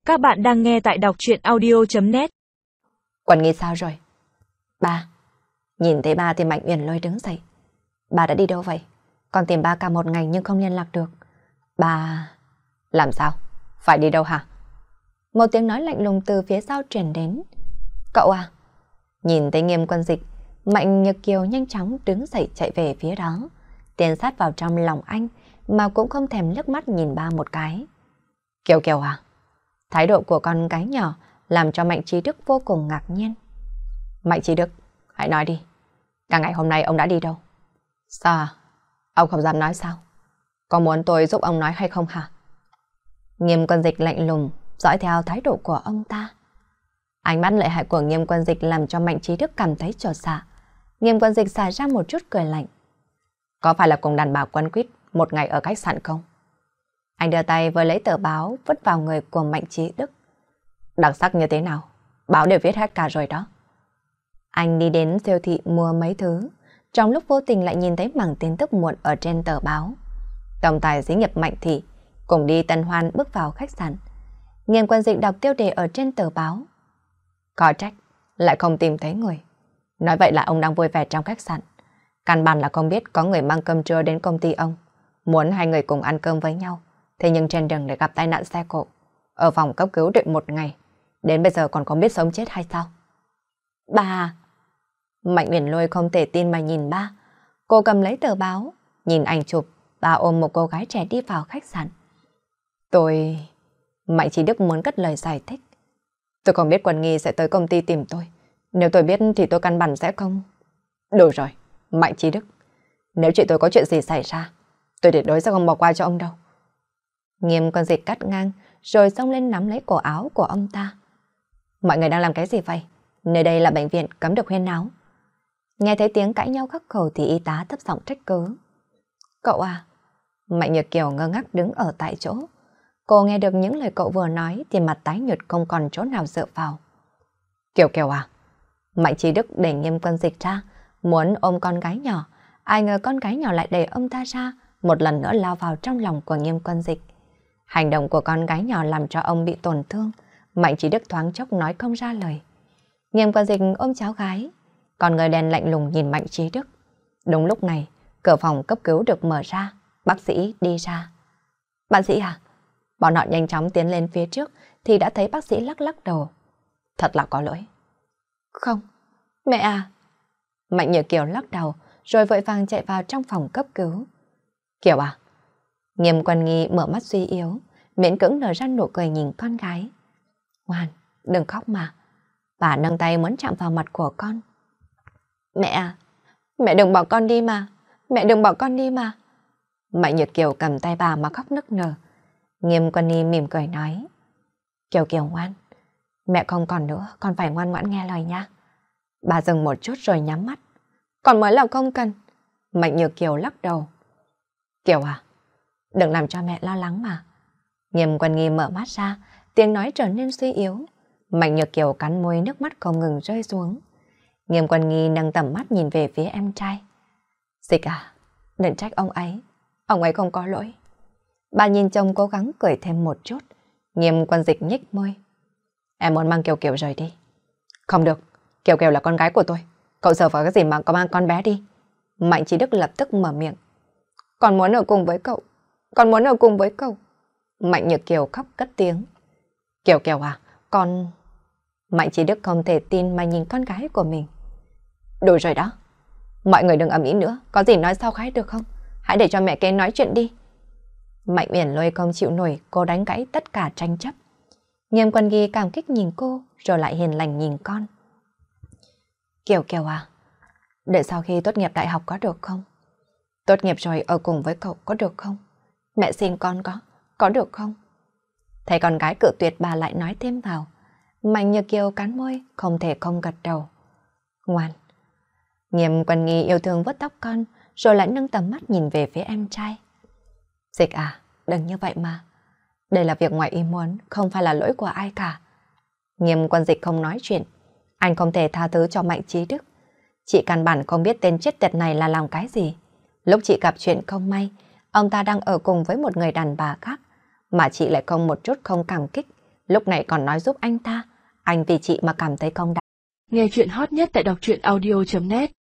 Các bạn đang nghe tại đọc truyện audio.net. Quần Nghi sao rồi? Ba. Nhìn thấy ba thì Mạnh Uyển Lôi đứng dậy. Ba đã đi đâu vậy? Con tìm ba cả một ngày nhưng không liên lạc được. Ba... Làm sao? Phải đi đâu hả? Một tiếng nói lạnh lùng từ phía sau truyền đến. Cậu à? Nhìn thấy Nghiêm Quân Dịch, Mạnh Nhược Kiều nhanh chóng đứng dậy chạy về phía đó, tiến sát vào trong lòng anh mà cũng không thèm liếc mắt nhìn ba một cái. Kiều Kiều à? Thái độ của con gái nhỏ làm cho Mạnh Trí Đức vô cùng ngạc nhiên. Mạnh Trí Đức, hãy nói đi. Cả ngày hôm nay ông đã đi đâu? Sao à? Ông không dám nói sao? Có muốn tôi giúp ông nói hay không hả? Nghiêm Quân Dịch lạnh lùng, dõi theo thái độ của ông ta. Ánh mắt lợi hại của Nghiêm Quân Dịch làm cho Mạnh Trí Đức cảm thấy chột dạ. Nghiêm Quân Dịch xả ra một chút cười lạnh. Có phải là cùng đàn bà quấn quýt một ngày ở khách sạn không? Anh đưa tay với lấy tờ báo vứt vào người của Mạnh Trí Đức. Đặc sắc như thế nào? Báo đều viết hết cả rồi đó. Anh đi đến siêu thị mua mấy thứ, trong lúc vô tình lại nhìn thấy mảng tin tức muộn ở trên tờ báo. Tổng tài xí nghiệp Mạnh Thị cùng đi tân hoan bước vào khách sạn. Nghiêm Quân Dịch đọc tiêu đề ở trên tờ báo. Có trách, lại không tìm thấy người. Nói vậy là ông đang vui vẻ trong khách sạn. Căn bản là không biết có người mang cơm trưa đến công ty ông, muốn hai người cùng ăn cơm với nhau. Thế nhưng trên đường để gặp tai nạn xe cộ, ở phòng cấp cứu đợi một ngày, đến bây giờ còn không biết sống chết hay sao? Ba! Mạnh Uyển Lôi không thể tin mà nhìn ba. Cô cầm lấy tờ báo, nhìn ảnh chụp, bà ôm một cô gái trẻ đi vào khách sạn. Mạnh Trí Đức muốn cất lời giải thích. Tôi không biết Quần Nghi sẽ tới công ty tìm tôi. Nếu tôi biết thì tôi căn bản sẽ không. Đủ rồi, Mạnh Trí Đức. Nếu chị tôi có chuyện gì xảy ra, tôi tuyệt đối sẽ không bỏ qua cho ông đâu. Nghiêm Quân Dịch cắt ngang, rồi xông lên nắm lấy cổ áo của ông ta. Mọi người đang làm cái gì vậy? Nơi đây là bệnh viện, cấm được huyên náo. Nghe thấy tiếng cãi nhau khắc khẩu thì y tá thấp giọng trách cứ. Cậu à? Mạnh Nhược Kiều ngơ ngác đứng ở tại chỗ. Cô nghe được những lời cậu vừa nói thì mặt tái nhợt không còn chỗ nào dựa vào. Kiều Kiều à? Mạnh Trí Đức đẩy Nghiêm Quân Dịch ra, muốn ôm con gái nhỏ. Ai ngờ con gái nhỏ lại đẩy ông ta ra, một lần nữa lao vào trong lòng của Nghiêm Quân Dịch. Hành động của con gái nhỏ làm cho ông bị tổn thương. Mạnh Trí Đức thoáng chốc nói không ra lời. Nghiêm Quân Dịch ôm cháu gái, còn người đèn lạnh lùng nhìn Mạnh Trí Đức. Đúng lúc này, cửa phòng cấp cứu được mở ra, bác sĩ đi ra. Bác sĩ à? Bọn họ nhanh chóng tiến lên phía trước thì đã thấy bác sĩ lắc lắc đầu. Thật là có lỗi. Không, mẹ à. Mạnh Nhược Kiều lắc đầu rồi vội vàng chạy vào trong phòng cấp cứu. Kiều à? Nghiêm Quân Nghi mở mắt suy yếu, miễn cưỡng nở ra nụ cười nhìn con gái. Ngoan, đừng khóc mà. Bà nâng tay muốn chạm vào mặt của con. Mẹ à, mẹ đừng bỏ con đi mà. Mẹ đừng bỏ con đi mà. Mạnh Nhược Kiều cầm tay bà mà khóc nức nở. Nghiêm Quân Nghi mỉm cười nói. Kiều Kiều ngoan, mẹ không còn nữa, con phải ngoan ngoãn nghe lời nha. Bà dừng một chút rồi nhắm mắt. Còn mới là không cần. Mạnh Nhược Kiều lắc đầu. Kiều à, đừng làm cho mẹ lo lắng mà. Nghiêm Quân Nghi mở mắt ra, tiếng nói trở nên suy yếu. Mạnh Nhược Kiều cắn môi, nước mắt không ngừng rơi xuống. Nghiêm Quân Nghi nâng tầm mắt nhìn về phía em trai. Dịch à, đừng trách ông ấy không có lỗi. Bà nhìn chồng cố gắng cười thêm một chút. Nghiêm Quân Dịch nhếch môi. Em muốn mang Kiều Kiều rời đi. Không được, Kiều Kiều là con gái của tôi. Cậu sợ vào cái gì mà có mang con bé đi. Mạnh Trí Đức lập tức mở miệng. Con muốn ở cùng với cậu. Con muốn ở cùng với cậu. Mạnh Nhược Kiều khóc cất tiếng. Kiều Kiều à, con... Mạnh Trí Đức không thể tin mà nhìn con gái của mình. Đủ rồi đó. Mọi người đừng ầm ĩ nữa, có gì nói sau khái được không? Hãy để cho mẹ kế nói chuyện đi. Mạnh Uyển Lôi không chịu nổi, cô đánh gãy tất cả tranh chấp. Nghiêm Quân Nghi cảm kích nhìn cô, rồi lại hiền lành nhìn con. Kiều Kiều à, để sau khi tốt nghiệp đại học có được không? Tốt nghiệp rồi ở cùng với cậu có được không? Mẹ xin con có được không? Thấy con gái cự tuyệt bà lại nói thêm vào. Mạnh Nhược Kiều cắn môi, không thể không gật đầu. Ngoan. Nghiêm Quân Nghi yêu thương vuốt tóc con, rồi lại nâng tầm mắt nhìn về phía em trai. Dịch à, đừng như vậy mà. Đây là việc ngoài ý muốn, không phải là lỗi của ai cả. Nghiêm Quân Dịch không nói chuyện. Anh không thể tha thứ cho Mạnh Trí Đức. Chị căn bản không biết tên chết tiệt này là làm cái gì. Lúc chị gặp chuyện không may, ông ta đang ở cùng với một người đàn bà khác, mà chị lại không một chút không cảm kích, lúc này còn nói giúp anh ta. Anh vì chị mà cảm thấy không đáng. Nghe chuyện hot nhất tại đọc truyện audio.net